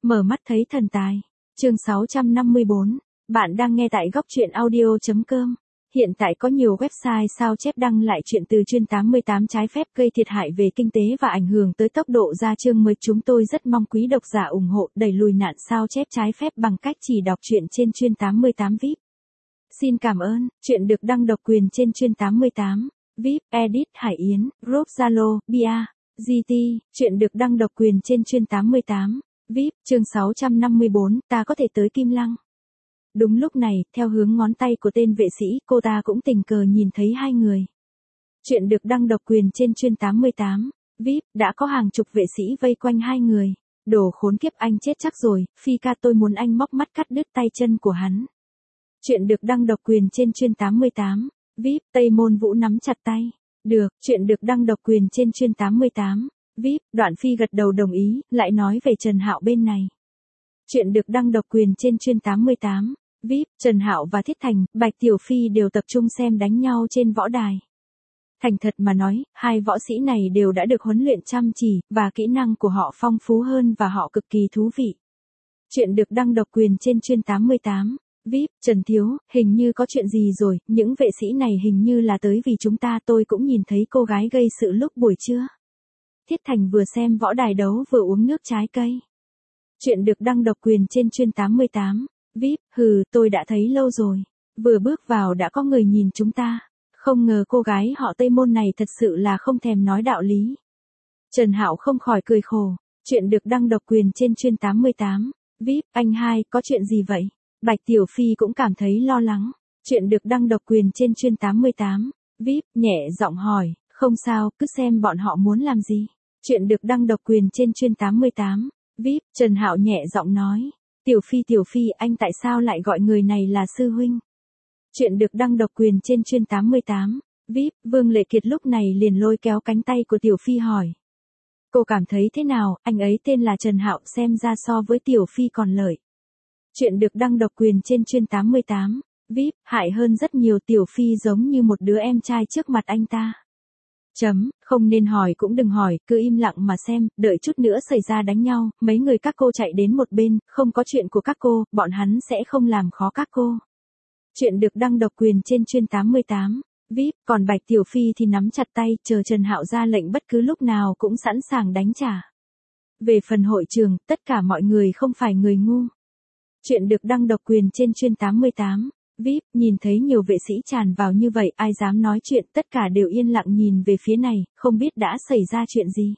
Mở mắt thấy thần tài. Chương 654. Bạn đang nghe tại góc truyện audio.com. Hiện tại có nhiều website sao chép đăng lại chuyện từ chuyên 88 trái phép gây thiệt hại về kinh tế và ảnh hưởng tới tốc độ ra chương mới. Chúng tôi rất mong quý độc giả ủng hộ đẩy lùi nạn sao chép trái phép bằng cách chỉ đọc truyện trên chuyên 88 VIP. Xin cảm ơn. Truyện được đăng độc quyền trên chuyên 88 VIP. Edit Hải Yến, Group Zalo, Bia, GT. Truyện được đăng độc quyền trên chuyên 88 VIP. Chương 654. Ta có thể tới Kim Lăng. Đúng lúc này, theo hướng ngón tay của tên vệ sĩ, cô ta cũng tình cờ nhìn thấy hai người. Chuyện được đăng độc quyền trên chuyên 88 VIP. Đã có hàng chục vệ sĩ vây quanh hai người. Đồ khốn kiếp, anh chết chắc rồi, Phi ca, tôi muốn anh móc mắt cắt đứt tay chân của hắn. Chuyện được đăng độc quyền trên chuyên 88 VIP. Tây Môn Vũ nắm chặt tay. Được. Chuyện được đăng độc quyền trên chuyên 88 VIP. Đoạn Phi gật đầu đồng ý, lại nói về Trần Hạo bên này. Chuyện được đăng độc quyền trên chuyên 88 VIP. Trần Hạo và Thiết Thành, Bạch Tiểu Phi đều tập trung xem đánh nhau trên võ đài. Thành thật mà nói, hai võ sĩ này đều đã được huấn luyện chăm chỉ, và kỹ năng của họ phong phú hơn và họ cực kỳ thú vị. Chuyện được đăng độc quyền trên chuyên 88 VIP. Trần Thiếu, hình như có chuyện gì rồi, những vệ sĩ này hình như là tới vì chúng ta. Tôi cũng nhìn thấy cô gái gây sự lúc buổi trưa. Thiết Thành vừa xem võ đài đấu vừa uống nước trái cây. Chuyện được đăng độc quyền trên chuyên 88 VIP. Hừ, tôi đã thấy lâu rồi. Vừa bước vào đã có người nhìn chúng ta. Không ngờ cô gái họ Tây Môn này thật sự là không thèm nói đạo lý. Trần Hạo không khỏi cười khổ. Chuyện được đăng độc quyền trên chuyên 88 VIP. Anh hai, có chuyện gì vậy? Bạch Tiểu Phi cũng cảm thấy lo lắng. Chuyện được đăng độc quyền trên chuyên 88 VIP. Nhẹ giọng hỏi. Không sao, cứ xem bọn họ muốn làm gì. Chuyện được đăng độc quyền trên chuyên 88 VIP. Trần Hạo nhẹ giọng nói. Tiểu Phi, anh tại sao lại gọi người này là sư huynh? Chuyện được đăng độc quyền trên chuyên 88 VIP. Vương Lệ Kiệt lúc này liền lôi kéo cánh tay của Tiểu Phi hỏi. Cô cảm thấy thế nào? Anh ấy tên là Trần Hạo, xem ra so với Tiểu Phi còn lợi. Chuyện được đăng độc quyền trên chuyên 88 VIP. Hại hơn rất nhiều, Tiểu Phi giống như một đứa em trai trước mặt anh ta. Không nên hỏi cũng đừng hỏi, cứ im lặng mà xem, đợi chút nữa xảy ra đánh nhau, mấy người các cô chạy đến một bên, không có chuyện của các cô, bọn hắn sẽ không làm khó các cô. Chuyện được đăng độc quyền trên chuyên 88 VIP. Còn Bạch Tiểu Phi thì nắm chặt tay, chờ Trần Hạo ra lệnh bất cứ lúc nào cũng sẵn sàng đánh trả. Về phần hội trường, tất cả mọi người không phải người ngu. Chuyện được đăng độc quyền trên chuyên 88 VIP. Nhìn thấy nhiều vệ sĩ tràn vào như vậy, ai dám nói chuyện, tất cả đều yên lặng nhìn về phía này, không biết đã xảy ra chuyện gì.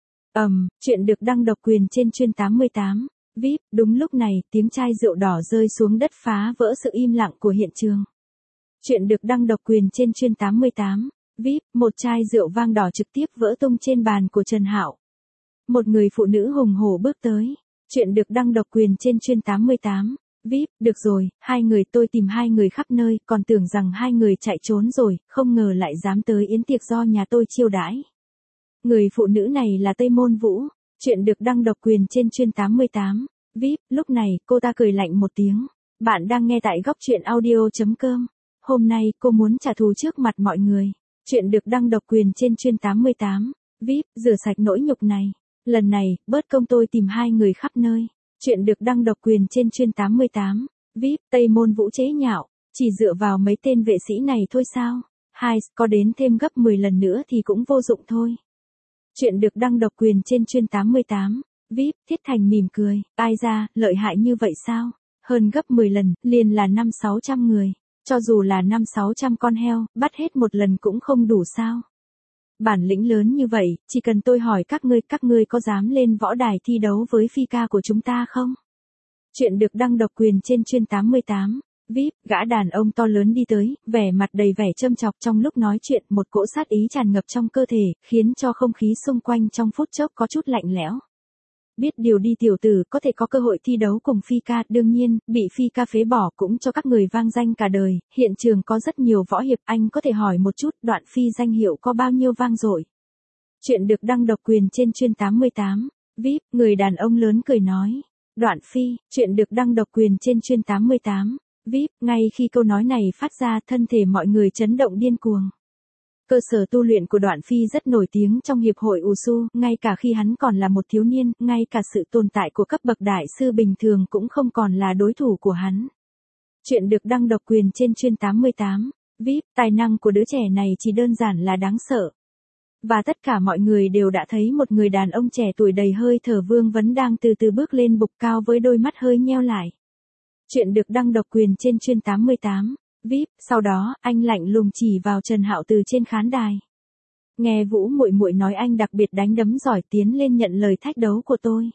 Chuyện được đăng độc quyền trên chuyên 88 VIP. Đúng lúc này, tiếng chai rượu đỏ rơi xuống đất phá vỡ sự im lặng của hiện trường. Chuyện được đăng độc quyền trên chuyên 88 VIP. Một chai rượu vang đỏ trực tiếp vỡ tung trên bàn của Trần Hạo. Một người phụ nữ hùng hổ bước tới. Chuyện được đăng độc quyền trên chuyên 88 VIP. Được rồi, hai người, tôi tìm hai người khắp nơi, còn tưởng rằng hai người chạy trốn rồi, không ngờ lại dám tới yến tiệc do nhà tôi chiêu đãi. Người phụ nữ này là Tây Môn Vũ. Chuyện được đăng độc quyền trên chuyên 88 VIP. Lúc này, cô ta cười lạnh một tiếng. Bạn đang nghe tại góc truyện audio.com. Hôm nay, cô muốn trả thù trước mặt mọi người. Chuyện được đăng độc quyền trên chuyên 88 VIP. Rửa sạch nỗi nhục này. Lần này, bớt công tôi tìm hai người khắp nơi. Chuyện được đăng độc quyền trên chuyên 88 VIP. Tây Môn Vũ chế nhạo. Chỉ dựa vào mấy tên vệ sĩ này thôi sao? Có đến thêm gấp 10 lần nữa thì cũng vô dụng thôi. Chuyện được đăng độc quyền trên chuyên 88 VIP. Thiết Thành mỉm cười. Ai ra, lợi hại như vậy sao? Hơn gấp 10 lần, liền là 500-600 người. Cho dù là 500-600 con heo, bắt hết một lần cũng không đủ sao? Bản lĩnh lớn như vậy, chỉ cần tôi hỏi các ngươi có dám lên võ đài thi đấu với Phi ca của chúng ta không? Chuyện được đăng độc quyền trên chuyên 88 VIP. Gã đàn ông to lớn đi tới, vẻ mặt đầy vẻ châm chọc. Trong lúc nói chuyện, một cỗ sát ý tràn ngập trong cơ thể, khiến cho không khí xung quanh trong phút chốc có chút lạnh lẽo. Biết điều đi tiểu tử, có thể có cơ hội thi đấu cùng Phi ca, đương nhiên, bị Phi ca phế bỏ cũng cho các người vang danh cả đời. Hiện trường có rất nhiều võ hiệp, anh có thể hỏi một chút, Đoạn Phi danh hiệu có bao nhiêu vang dội. Chuyện được đăng độc quyền trên chuyên 88 VIP. Người đàn ông lớn cười nói. Đoạn Phi. Chuyện được đăng độc quyền trên chuyên 88 VIP. Ngay khi câu nói này phát ra, thân thể mọi người chấn động điên cuồng. Cơ sở tu luyện của Đoạn Phi rất nổi tiếng trong hiệp hội Wushu, ngay cả khi hắn còn là một thiếu niên, ngay cả sự tồn tại của cấp bậc đại sư bình thường cũng không còn là đối thủ của hắn. Chuyện được đăng độc quyền trên Chuyên 88. VIP, tài năng của đứa trẻ này chỉ đơn giản là đáng sợ. Và tất cả mọi người đều đã thấy một người đàn ông trẻ tuổi đầy hơi thở vương vấn đang từ từ bước lên bục cao với đôi mắt hơi nheo lại. Chuyện được đăng độc quyền trên Chuyên 88. VIP, sau đó, anh lạnh lùng chỉ vào Trần Hạo từ trên khán đài. Nghe Vũ muội muội nói anh đặc biệt đánh đấm giỏi, tiến lên nhận lời thách đấu của tôi.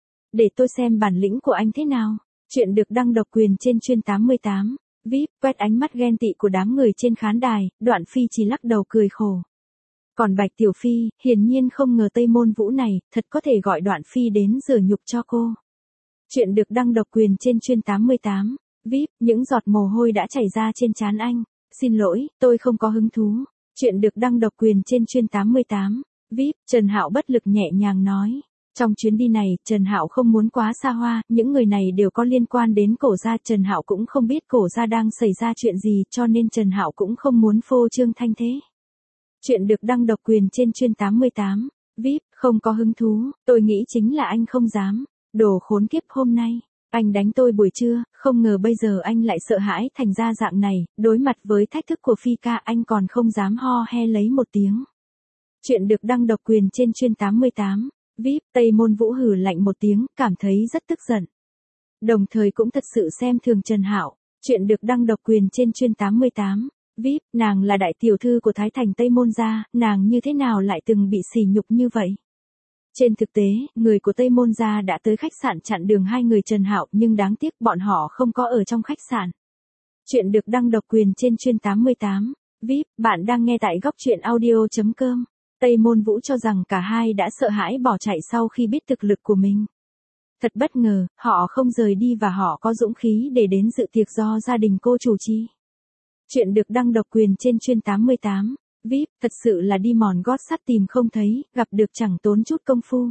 Để tôi xem bản lĩnh của anh thế nào. Chuyện được đăng độc quyền trên Chuyên 88. VIP, quét ánh mắt ghen tị của đám người trên khán đài, Đoạn Phi chỉ lắc đầu cười khổ. Còn Bạch Tiểu Phi, hiển nhiên không ngờ Tây Môn Vũ này, thật có thể gọi Đoạn Phi đến rửa nhục cho cô. Chuyện được đăng độc quyền trên Chuyên 88. VIP, những giọt mồ hôi đã chảy ra trên trán anh. Xin lỗi, tôi không có hứng thú. Chuyện được đăng độc quyền trên Chuyên 88. VIP, Trần Hạo bất lực nhẹ nhàng nói. Trong chuyến đi này, Trần Hạo không muốn quá xa hoa, những người này đều có liên quan đến Cổ gia, Trần Hạo cũng không biết Cổ gia đang xảy ra chuyện gì, cho nên Trần Hạo cũng không muốn phô trương thanh thế. Chuyện được đăng độc quyền trên Chuyên 88. VIP, không có hứng thú, tôi nghĩ chính là anh không dám. Đồ khốn kiếp, hôm nay anh đánh tôi buổi trưa, không ngờ bây giờ anh lại sợ hãi thành ra dạng này, đối mặt với thách thức của Phi ca anh còn không dám ho he lấy một tiếng. Chuyện được đăng độc quyền trên Chuyên 88. VIP, Tây Môn Vũ hừ lạnh một tiếng, cảm thấy rất tức giận. Đồng thời cũng thật sự xem thường Trần Hạo. Chuyện được đăng độc quyền trên Chuyên 88. VIP, nàng là đại tiểu thư của Thái Thành Tây Môn gia, nàng như thế nào lại từng bị sỉ nhục như vậy? Trên thực tế, người của Tây Môn gia đã tới khách sạn chặn đường hai người Trần Hạo, nhưng đáng tiếc bọn họ không có ở trong khách sạn. Chuyện được đăng độc quyền trên Chuyên 88. VIP, bạn đang nghe tại góc truyện audio.com. Tây Môn Vũ cho rằng cả hai đã sợ hãi bỏ chạy sau khi biết thực lực của mình. Thật bất ngờ, họ không rời đi và họ có dũng khí để đến dự tiệc do gia đình cô chủ trì. Chuyện được đăng độc quyền trên Chuyên 88. VIP, thật sự là đi mòn gót sắt tìm không thấy, gặp được chẳng tốn chút công phu.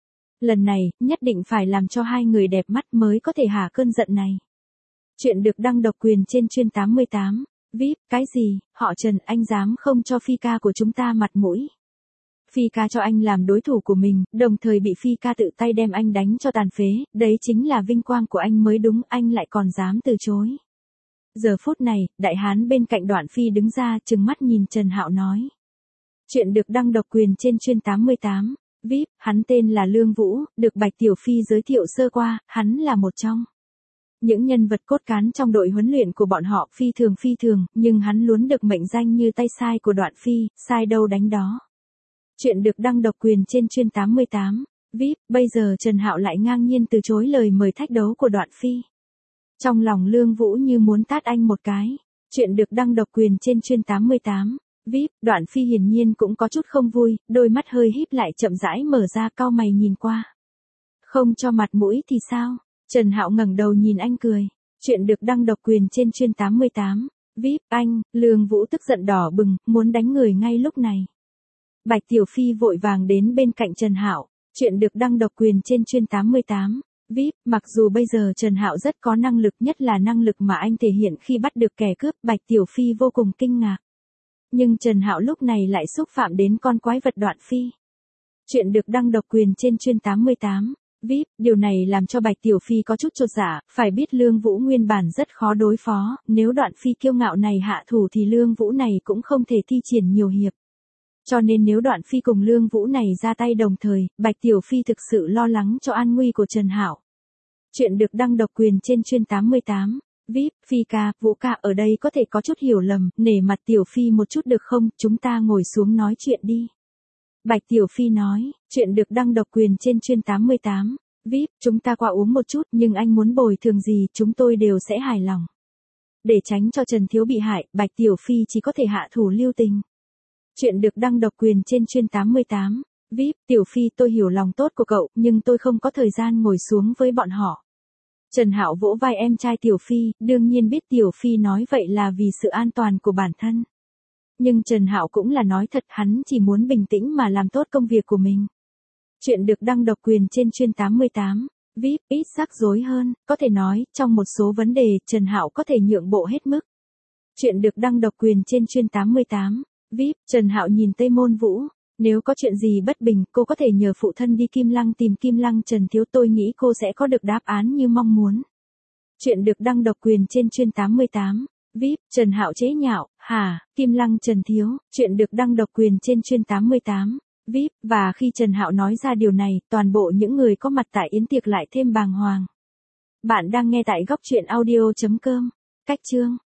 Lần này, nhất định phải làm cho hai người đẹp mắt mới có thể hả cơn giận này. Chuyện được đăng độc quyền trên Chuyên 88. VIP, cái gì, họ Trần, anh dám không cho Phi ca của chúng ta mặt mũi. Phi ca cho anh làm đối thủ của mình, đồng thời bị Phi ca tự tay đem anh đánh cho tàn phế, đấy chính là vinh quang của anh mới đúng, anh lại còn dám từ chối. Giờ phút này, đại hán bên cạnh Đoạn Phi đứng ra, trừng mắt nhìn Trần Hạo nói. Chuyện được đăng độc quyền trên Chuyên 88. VIP, hắn tên là Lương Vũ, được Bạch Tiểu Phi giới thiệu sơ qua, hắn là một trong những nhân vật cốt cán trong đội huấn luyện của bọn họ, phi thường, nhưng hắn luôn được mệnh danh như tay sai của Đoạn Phi, sai đâu đánh đó. Chuyện được đăng độc quyền trên Chuyên 88. VIP, bây giờ Trần Hạo lại ngang nhiên từ chối lời mời thách đấu của Đoạn Phi. Trong lòng Lương Vũ như muốn tát anh một cái. Chuyện được đăng độc quyền trên Chuyên 88. VIP, Đoạn Phi hiển nhiên cũng có chút không vui, đôi mắt hơi híp lại chậm rãi mở ra, cau mày nhìn qua. Không cho mặt mũi thì sao? Trần Hạo ngẩng đầu nhìn anh cười. Chuyện được đăng độc quyền trên Chuyên 88. VIP, anh, Lương Vũ tức giận đỏ bừng, muốn đánh người ngay lúc này. Bạch Tiểu Phi vội vàng đến bên cạnh Trần Hạo. Chuyện được đăng độc quyền trên Chuyên 88. VIP, mặc dù bây giờ Trần Hạo rất có năng lực, nhất là năng lực mà anh thể hiện khi bắt được kẻ cướp, Bạch Tiểu Phi vô cùng kinh ngạc. Nhưng Trần Hạo lúc này lại xúc phạm đến con quái vật Đoạn Phi. Chuyện được đăng độc quyền trên Chuyên 88. VIP, điều này làm cho Bạch Tiểu Phi có chút chột dạ, phải biết Lương Vũ nguyên bản rất khó đối phó, nếu Đoạn Phi kiêu ngạo này hạ thủ thì Lương Vũ này cũng không thể thi triển nhiều hiệp. Cho nên nếu Đoạn Phi cùng Lương Vũ này ra tay đồng thời, Bạch Tiểu Phi thực sự lo lắng cho an nguy của Trần Hạo. Chuyện được đăng độc quyền trên Chuyên 88. VIP, Phi ca, Vũ ca ở đây có thể có chút hiểu lầm, nể mặt Tiểu Phi một chút được không, chúng ta ngồi xuống nói chuyện đi. Bạch Tiểu Phi nói, chuyện được đăng độc quyền trên Chuyên 88. VIP, chúng ta qua uống một chút, nhưng anh muốn bồi thường gì, chúng tôi đều sẽ hài lòng. Để tránh cho Trần Thiếu bị hại, Bạch Tiểu Phi chỉ có thể hạ thủ lưu tình. Chuyện được đăng độc quyền trên Chuyên 88. VIP, Tiểu Phi, tôi hiểu lòng tốt của cậu, nhưng tôi không có thời gian ngồi xuống với bọn họ. Trần Hạo vỗ vai em trai Tiểu Phi, đương nhiên biết Tiểu Phi nói vậy là vì sự an toàn của bản thân. Nhưng Trần Hạo cũng là nói thật, hắn chỉ muốn bình tĩnh mà làm tốt công việc của mình. Chuyện được đăng độc quyền trên Chuyên 88. VIP, ít rắc rối hơn, có thể nói, trong một số vấn đề, Trần Hạo có thể nhượng bộ hết mức. Chuyện được đăng độc quyền trên Chuyên 88. VIP, Trần Hạo nhìn Tây Môn Vũ. Nếu có chuyện gì bất bình, cô có thể nhờ phụ thân đi Kim Lăng tìm Kim Lăng Trần Thiếu, tôi nghĩ cô sẽ có được đáp án như mong muốn. Chuyện được đăng độc quyền trên Chuyên 88. VIP, Trần Hạo chế nhạo, hả, Kim Lăng Trần Thiếu, chuyện được đăng độc quyền trên Chuyên 88. VIP, và khi Trần Hạo nói ra điều này, toàn bộ những người có mặt tại yến tiệc lại thêm bàng hoàng. Bạn đang nghe tại góc truyện audio.com. Cách chương